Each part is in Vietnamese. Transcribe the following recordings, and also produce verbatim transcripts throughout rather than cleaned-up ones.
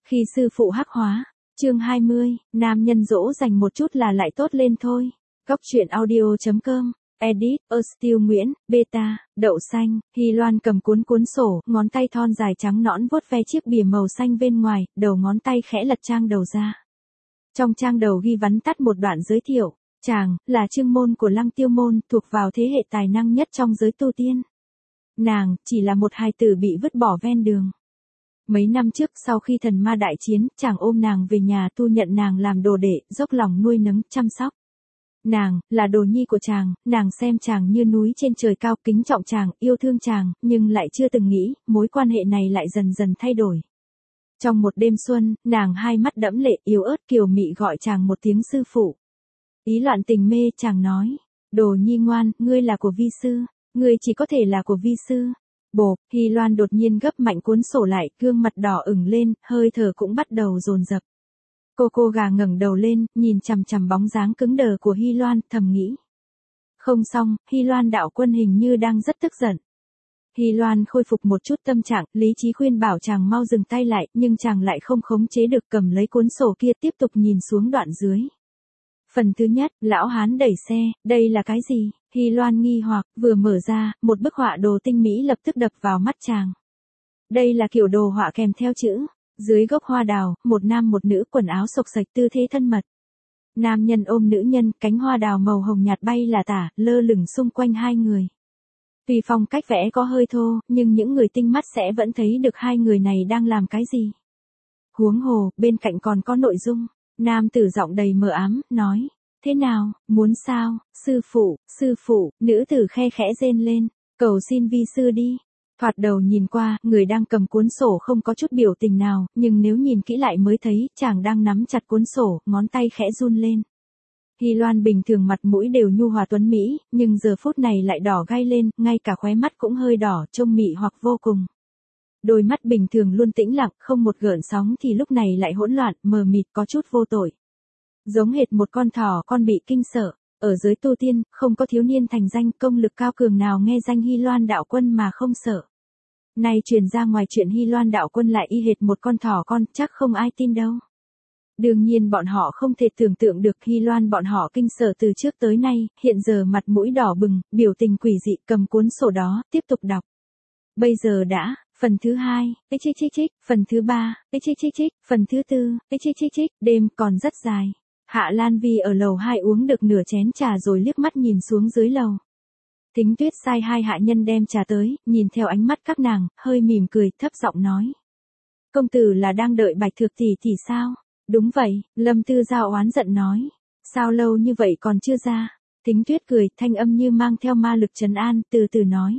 Khi sư phụ hắc hóa, chương hai mươi, nam nhân dỗ dành một chút là lại tốt lên thôi. Góc truyện audio chấm com, edit, Still Nguyễn, beta, đậu xanh, Hy Loan cầm cuốn cuốn sổ, ngón tay thon dài trắng nõn vuốt ve chiếc bìa màu xanh bên ngoài, đầu ngón tay khẽ lật trang đầu ra. Trong trang đầu ghi vắn tắt một đoạn giới thiệu, chàng, là chương môn của Lăng Tiêu môn, thuộc vào thế hệ tài năng nhất trong giới tu tiên. Nàng, chỉ là một hài tử bị vứt bỏ ven đường. Mấy năm trước sau khi thần ma đại chiến, chàng ôm nàng về nhà tu nhận nàng làm đồ đệ, dốc lòng nuôi nấng, chăm sóc. Nàng, là đồ nhi của chàng, nàng xem chàng như núi trên trời cao, kính trọng chàng, yêu thương chàng, nhưng lại chưa từng nghĩ, mối quan hệ này lại dần dần thay đổi. Trong một đêm xuân, nàng hai mắt đẫm lệ, yếu ớt kiều mị gọi chàng một tiếng sư phụ. Ý loạn tình mê, chàng nói, đồ nhi ngoan, ngươi là của vi sư, ngươi chỉ có thể là của vi sư. Bộp, Hy Loan đột nhiên gấp mạnh cuốn sổ lại, gương mặt đỏ ửng lên, hơi thở cũng bắt đầu dồn dập. Cô cô gà ngẩng đầu lên, nhìn chằm chằm bóng dáng cứng đờ của Hy Loan, thầm nghĩ. Không xong, Hy Loan đạo quân hình như đang rất tức giận. Hy Loan khôi phục một chút tâm trạng, lý trí khuyên bảo chàng mau dừng tay lại, nhưng chàng lại không khống chế được, cầm lấy cuốn sổ kia tiếp tục nhìn xuống đoạn dưới. Phần thứ nhất, lão hán đẩy xe, đây là cái gì? Hy Loan nghi hoặc, vừa mở ra, một bức họa đồ tinh mỹ lập tức đập vào mắt chàng. Đây là kiểu đồ họa kèm theo chữ. Dưới gốc hoa đào, một nam một nữ quần áo xộc xệch tư thế thân mật. Nam nhân ôm nữ nhân, cánh hoa đào màu hồng nhạt bay là tả, lơ lửng xung quanh hai người. Tuy phong cách vẽ có hơi thô, nhưng những người tinh mắt sẽ vẫn thấy được hai người này đang làm cái gì. Huống hồ, bên cạnh còn có nội dung. Nam tử giọng đầy mờ ám, nói. Thế nào, muốn sao, sư phụ, sư phụ, nữ tử khe khẽ rên lên, cầu xin vi sư đi. Thoạt đầu nhìn qua, người đang cầm cuốn sổ không có chút biểu tình nào, nhưng nếu nhìn kỹ lại mới thấy, chàng đang nắm chặt cuốn sổ, ngón tay khẽ run lên. Hy Loan bình thường mặt mũi đều nhu hòa tuấn mỹ, nhưng giờ phút này lại đỏ gay lên, ngay cả khóe mắt cũng hơi đỏ, trông mị hoặc vô cùng. Đôi mắt bình thường luôn tĩnh lặng, không một gợn sóng thì lúc này lại hỗn loạn, mờ mịt, có chút vô tội. Giống hệt một con thỏ con bị kinh sợ. Ở giới tu tiên, không có thiếu niên thành danh công lực cao cường nào nghe danh Hy Loan đạo quân mà không sợ. Nay truyền ra ngoài chuyện Hy Loan đạo quân lại y hệt một con thỏ con, chắc không ai tin đâu. Đương nhiên bọn họ không thể tưởng tượng được Hy Loan bọn họ kinh sợ từ trước tới nay, hiện giờ mặt mũi đỏ bừng, biểu tình quỷ dị, cầm cuốn sổ đó, tiếp tục đọc. Bây giờ đã, phần thứ hai, ích chích chích chích, phần thứ ba, ích chích chích chích, phần thứ tư, ích chích chích chích, đêm còn rất dài. Hạ Lan Vi ở lầu hai uống được nửa chén trà rồi liếc mắt nhìn xuống dưới lầu. Thính Tuyết sai hai hạ nhân đem trà tới, nhìn theo ánh mắt các nàng, hơi mỉm cười, thấp giọng nói. Công tử là đang đợi Bạch Thược tỷ tỷ sao? Đúng vậy, Lâm Tư Giao oán giận nói. Sao lâu như vậy còn chưa ra? Thính Tuyết cười, thanh âm như mang theo ma lực trấn an, từ từ nói.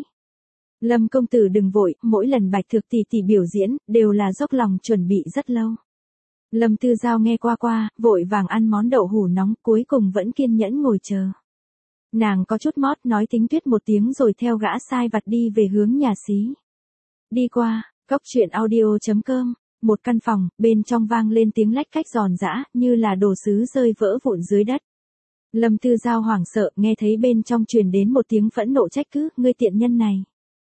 Lâm công tử đừng vội, mỗi lần Bạch Thược tỷ tỷ biểu diễn, đều là dốc lòng chuẩn bị rất lâu. Lâm Tư Giao nghe qua qua, vội vàng ăn món đậu hủ nóng, cuối cùng vẫn kiên nhẫn ngồi chờ. Nàng có chút mót nói Thính Tuyết một tiếng rồi theo gã sai vặt đi về hướng nhà xí. Đi qua, góc truyện audio chấm com, một căn phòng, bên trong vang lên tiếng lách cách giòn giã, như là đồ sứ rơi vỡ vụn dưới đất. Lâm Tư Giao hoảng sợ, nghe thấy bên trong truyền đến một tiếng phẫn nộ trách cứ, ngươi tiện nhân này.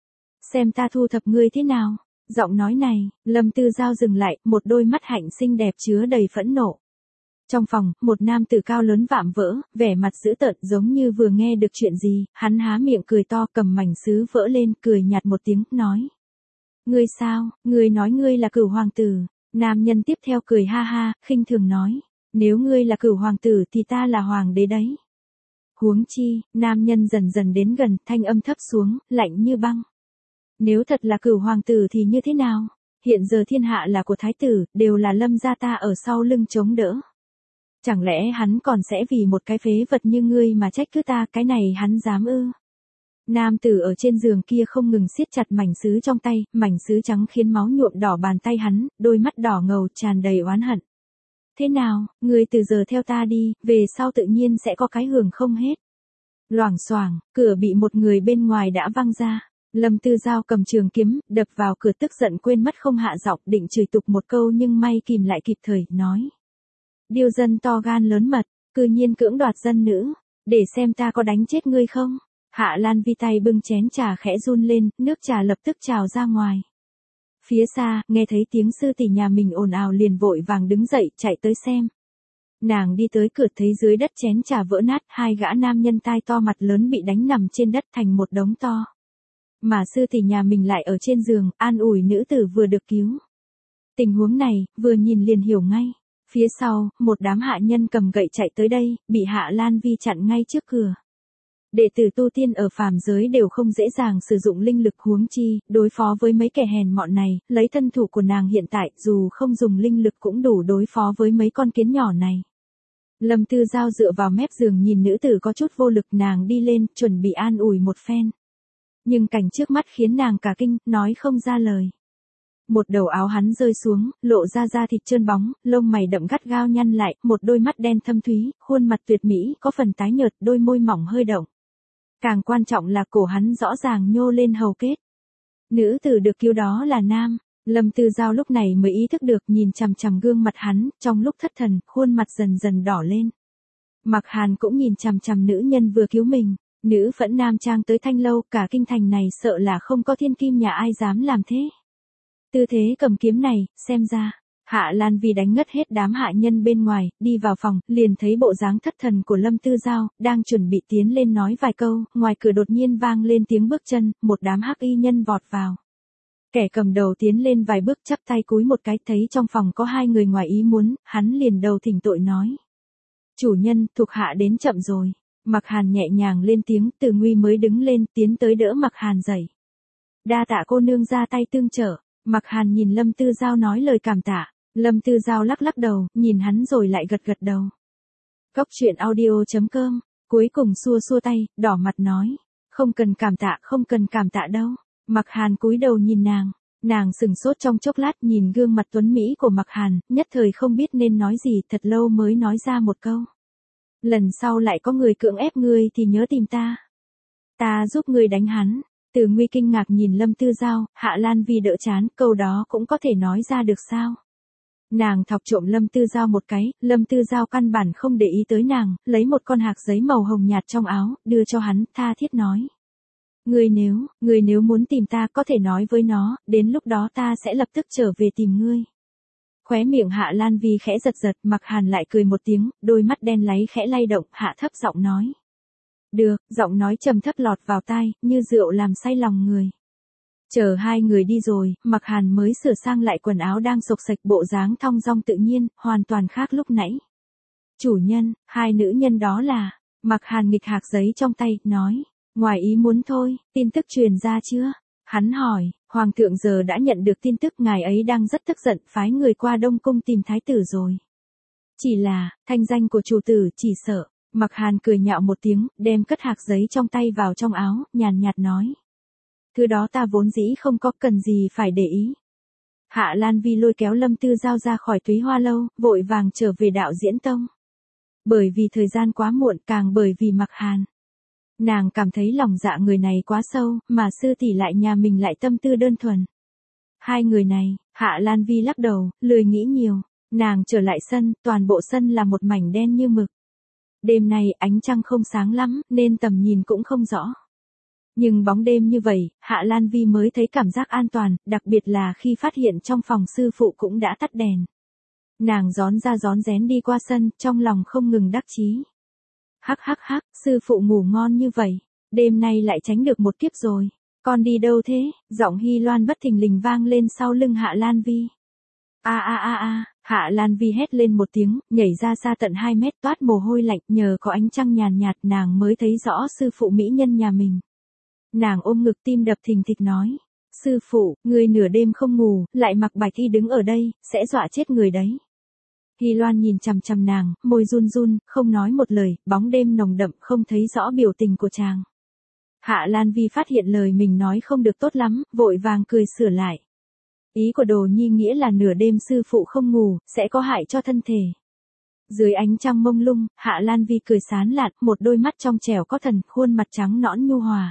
Xem ta thu thập ngươi thế nào. Giọng nói này, Lâm Tư Giao dừng lại, một đôi mắt hạnh xinh đẹp chứa đầy phẫn nộ. Trong phòng, một nam tử cao lớn vạm vỡ, vẻ mặt dữ tợn giống như vừa nghe được chuyện gì, hắn há miệng cười to cầm mảnh sứ vỡ lên, cười nhạt một tiếng, nói. Ngươi sao, ngươi nói ngươi là Cửu hoàng tử. Nam nhân tiếp theo cười ha ha, khinh thường nói. Nếu ngươi là Cửu hoàng tử thì ta là hoàng đế đấy. Huống chi, nam nhân dần dần đến gần, thanh âm thấp xuống, lạnh như băng. Nếu thật là Cửu hoàng tử thì như thế nào? Hiện giờ thiên hạ là của thái tử, đều là Lâm gia ta ở sau lưng chống đỡ. Chẳng lẽ hắn còn sẽ vì một cái phế vật như ngươi mà trách cứ ta, cái này hắn dám ư? Nam tử ở trên giường kia không ngừng siết chặt mảnh sứ trong tay, mảnh sứ trắng khiến máu nhuộm đỏ bàn tay hắn, đôi mắt đỏ ngầu tràn đầy oán hận. Thế nào, ngươi từ giờ theo ta đi, về sau tự nhiên sẽ có cái hưởng không hết. Loảng xoảng, cửa bị một người bên ngoài đã văng ra. Lâm Tư Giao cầm trường kiếm, đập vào cửa tức giận quên mất không hạ giọng, định chửi tục một câu nhưng may kìm lại kịp thời, nói. Điêu dân to gan lớn mật, cư nhiên cưỡng đoạt dân nữ, để xem ta có đánh chết ngươi không. Hạ Lan Vi tay bưng chén trà khẽ run lên, nước trà lập tức trào ra ngoài. Phía xa, nghe thấy tiếng sư tỷ nhà mình ồn ào liền vội vàng đứng dậy, chạy tới xem. Nàng đi tới cửa thấy dưới đất chén trà vỡ nát, hai gã nam nhân tai to mặt lớn bị đánh nằm trên đất thành một đống to. Mà sư tỷ nhà mình lại ở trên giường, an ủi nữ tử vừa được cứu. Tình huống này, vừa nhìn liền hiểu ngay. Phía sau, một đám hạ nhân cầm gậy chạy tới đây, bị Hạ Lan Vi chặn ngay trước cửa. Đệ tử tu tiên ở phàm giới đều không dễ dàng sử dụng linh lực huống chi, đối phó với mấy kẻ hèn mọn này, lấy thân thủ của nàng hiện tại, dù không dùng linh lực cũng đủ đối phó với mấy con kiến nhỏ này. Lâm Tư Giao dựa vào mép giường nhìn nữ tử có chút vô lực, nàng đi lên, chuẩn bị an ủi một phen. Nhưng cảnh trước mắt khiến nàng cả kinh, nói không ra lời. Một đầu áo hắn rơi xuống, lộ ra da thịt trơn bóng, lông mày đậm gắt gao nhăn lại, một đôi mắt đen thâm thúy, khuôn mặt tuyệt mỹ, có phần tái nhợt, đôi môi mỏng hơi động. Càng quan trọng là cổ hắn rõ ràng nhô lên hầu kết. Nữ tử được cứu đó là nam. Lâm Tư Giao lúc này mới ý thức được, nhìn chằm chằm gương mặt hắn, trong lúc thất thần, khuôn mặt dần dần đỏ lên. Mặc Hàn cũng nhìn chằm chằm nữ nhân vừa cứu mình. Nữ phẫn nam trang tới Thanh Lâu, cả kinh thành này sợ là không có thiên kim nhà ai dám làm thế. Tư thế cầm kiếm này, xem ra, Hạ Lan Vi đánh ngất hết đám hạ nhân bên ngoài, đi vào phòng, liền thấy bộ dáng thất thần của Lâm Tư Giao, đang chuẩn bị tiến lên nói vài câu, ngoài cửa đột nhiên vang lên tiếng bước chân, một đám hắc y nhân vọt vào. Kẻ cầm đầu tiến lên vài bước chắp tay cúi một cái, thấy trong phòng có hai người ngoài ý muốn, hắn liền đầu thỉnh tội nói. Chủ nhân, thuộc hạ đến chậm rồi. Mặc Hàn nhẹ nhàng lên tiếng, Từ Nguy mới đứng lên, tiến tới đỡ Mặc Hàn dậy. Đa tạ cô nương ra tay tương trợ. Mặc Hàn nhìn Lâm Tư Giao nói lời cảm tạ. Lâm Tư Giao lắc lắc đầu, nhìn hắn rồi lại gật gật đầu. Cốc truyện audio chấm com, cuối cùng xua xua tay, đỏ mặt nói. Không cần cảm tạ, không cần cảm tạ đâu. Mặc Hàn cúi đầu nhìn nàng. Nàng sừng sốt trong chốc lát, nhìn gương mặt tuấn Mỹ của Mặc Hàn, nhất thời không biết nên nói gì, thật lâu mới nói ra một câu. Lần sau lại có người cưỡng ép ngươi thì nhớ tìm ta. Ta giúp ngươi đánh hắn. Từ Nguy kinh ngạc nhìn Lâm Tư Giao, Hạ Lan Vi đỡ chán, câu đó cũng có thể nói ra được sao? Nàng thọc trộm Lâm Tư Giao một cái, Lâm Tư Giao căn bản không để ý tới nàng, lấy một con hạc giấy màu hồng nhạt trong áo, đưa cho hắn, tha thiết nói. Ngươi nếu, ngươi nếu muốn tìm ta có thể nói với nó, đến lúc đó ta sẽ lập tức trở về tìm ngươi. Khóe miệng Hạ Lan Vi khẽ giật giật, Mặc Hàn lại cười một tiếng, đôi mắt đen láy khẽ lay động, hạ thấp giọng nói. Được, giọng nói trầm thấp lọt vào tai, như rượu làm say lòng người. Chờ hai người đi rồi, Mặc Hàn mới sửa sang lại quần áo đang xộc xệch, bộ dáng thong dong tự nhiên, hoàn toàn khác lúc nãy. Chủ nhân, hai nữ nhân đó là, Mặc Hàn nghịch hạc giấy trong tay, nói, ngoài ý muốn thôi, tin tức truyền ra chưa? Hắn hỏi, Hoàng thượng giờ đã nhận được tin tức, ngài ấy đang rất tức giận, phái người qua Đông Cung tìm thái tử rồi. Chỉ là, thanh danh của chủ tử chỉ sợ. Mặc Hàn cười nhạo một tiếng, đem cất hạc giấy trong tay vào trong áo, nhàn nhạt nói. Thứ đó ta vốn dĩ không có, cần gì phải để ý. Hạ Lan Vi lôi kéo Lâm Tư Giao ra khỏi Túy Hoa Lâu, vội vàng trở về Đạo Diễn Tông. Bởi vì thời gian quá muộn, càng bởi vì Mặc Hàn. Nàng cảm thấy lòng dạ người này quá sâu, mà sư tỷ lại nhà mình lại tâm tư đơn thuần. Hai người này, Hạ Lan Vi lắc đầu, lười nghĩ nhiều. Nàng trở lại sân, toàn bộ sân là một mảnh đen như mực. Đêm nay ánh trăng không sáng lắm, nên tầm nhìn cũng không rõ. Nhưng bóng đêm như vậy, Hạ Lan Vi mới thấy cảm giác an toàn, đặc biệt là khi phát hiện trong phòng sư phụ cũng đã tắt đèn. Nàng rón ra rón rén đi qua sân, trong lòng không ngừng đắc chí. Hắc hắc hắc, sư phụ ngủ ngon như vậy, đêm nay lại tránh được một kiếp rồi. Con đi đâu thế? Giọng Hy Loan bất thình lình vang lên sau lưng Hạ Lan Vi. A a a a, Hạ Lan Vi hét lên một tiếng, nhảy ra xa tận hai mét, toát mồ hôi lạnh, nhờ có ánh trăng nhàn nhạt nàng mới thấy rõ sư phụ mỹ nhân nhà mình. Nàng ôm ngực tim đập thình thịch nói, sư phụ, người nửa đêm không ngủ, lại mặc bạch y đứng ở đây, sẽ dọa chết người đấy. Hy Loan nhìn chằm chằm nàng, môi run run, không nói một lời, bóng đêm nồng đậm không thấy rõ biểu tình của chàng. Hạ Lan Vi phát hiện lời mình nói không được tốt lắm, vội vàng cười sửa lại. Ý của Đồ Nhi nghĩa là nửa đêm sư phụ không ngủ, sẽ có hại cho thân thể. Dưới ánh trăng mông lung, Hạ Lan Vi cười sán lạn, một đôi mắt trong trẻo có thần, khuôn mặt trắng nõn nhu hòa.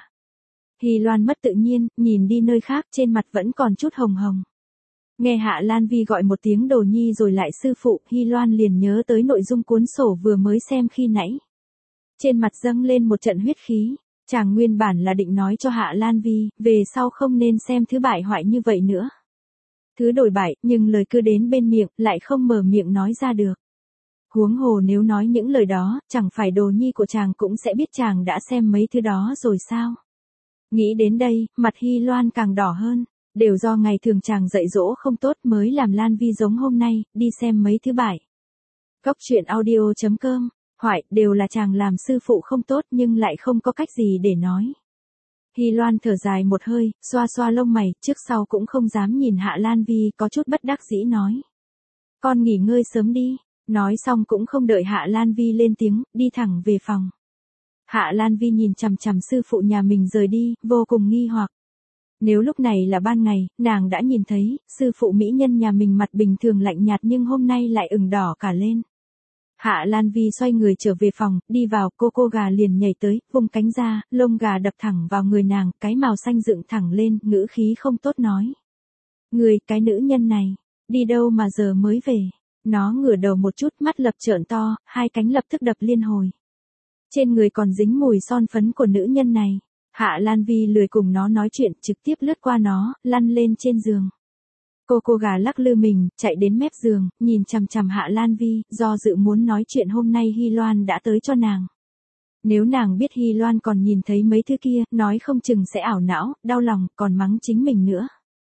Hy Loan mất tự nhiên, nhìn đi nơi khác, trên mặt vẫn còn chút hồng hồng. Nghe Hạ Lan Vi gọi một tiếng Đồ Nhi rồi lại sư phụ, Hy Loan liền nhớ tới nội dung cuốn sổ vừa mới xem khi nãy. Trên mặt dâng lên một trận huyết khí, chàng nguyên bản là định nói cho Hạ Lan Vi, về sau không nên xem thứ bại hoại như vậy nữa. Thứ đổi bại, nhưng lời cứ đến bên miệng, lại không mở miệng nói ra được. Huống hồ nếu nói những lời đó, chẳng phải đồ nhi của chàng cũng sẽ biết chàng đã xem mấy thứ đó rồi sao? Nghĩ đến đây, mặt Hy Loan càng đỏ hơn. Đều do ngày thường chàng dạy dỗ không tốt mới làm Lan Vi giống hôm nay, đi xem mấy thứ bại. Góc truyện audio chấm com, hoại, đều là chàng làm sư phụ không tốt nhưng lại không có cách gì để nói. Hy Loan thở dài một hơi, xoa xoa lông mày, trước sau cũng không dám nhìn Hạ Lan Vi, có chút bất đắc dĩ nói. Con nghỉ ngơi sớm đi. Nói xong cũng không đợi Hạ Lan Vi lên tiếng, đi thẳng về phòng. Hạ Lan Vi nhìn chằm chằm sư phụ nhà mình rời đi, vô cùng nghi hoặc. Nếu lúc này là ban ngày, nàng đã nhìn thấy, sư phụ mỹ nhân nhà mình mặt bình thường lạnh nhạt nhưng hôm nay lại ửng đỏ cả lên. Hạ Lan Vi xoay người trở về phòng, đi vào, cô cô gà liền nhảy tới, vung cánh ra, lông gà đập thẳng vào người nàng, cái màu xanh dựng thẳng lên, ngữ khí không tốt nói. Người, cái nữ nhân này, đi đâu mà giờ mới về? Nó ngửa đầu một chút, mắt lập trợn to, hai cánh lập tức đập liên hồi. Trên người còn dính mùi son phấn của nữ nhân này. Hạ Lan Vi lười cùng nó nói chuyện, trực tiếp lướt qua nó, lăn lên trên giường. Cô cô gà lắc lư mình, chạy đến mép giường, nhìn chằm chằm Hạ Lan Vi, do dự muốn nói chuyện hôm nay Hy Loan đã tới cho nàng. Nếu nàng biết Hy Loan còn nhìn thấy mấy thứ kia, nói không chừng sẽ ảo não, đau lòng, còn mắng chính mình nữa.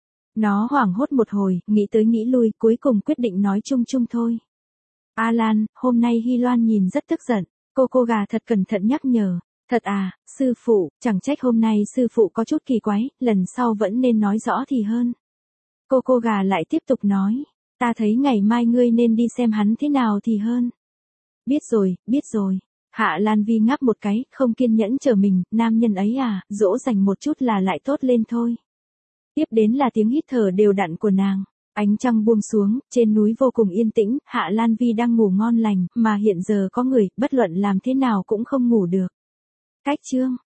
Nó hoảng hốt một hồi, nghĩ tới nghĩ lui, cuối cùng quyết định nói chung chung thôi. A Lan, hôm nay Hy Loan nhìn rất tức giận, cô cô gà thật cẩn thận nhắc nhở. Thật à, sư phụ, chẳng trách hôm nay sư phụ có chút kỳ quái, lần sau vẫn nên nói rõ thì hơn. Cô cô gà lại tiếp tục nói, ta thấy ngày mai ngươi nên đi xem hắn thế nào thì hơn. Biết rồi, biết rồi. Hạ Lan Vi ngáp một cái, không kiên nhẫn chờ mình, nam nhân ấy à, dỗ dành một chút là lại tốt lên thôi. Tiếp đến là tiếng hít thở đều đặn của nàng. Ánh trăng buông xuống, trên núi vô cùng yên tĩnh, Hạ Lan Vi đang ngủ ngon lành, mà hiện giờ có người, bất luận làm thế nào cũng không ngủ được. Cách chương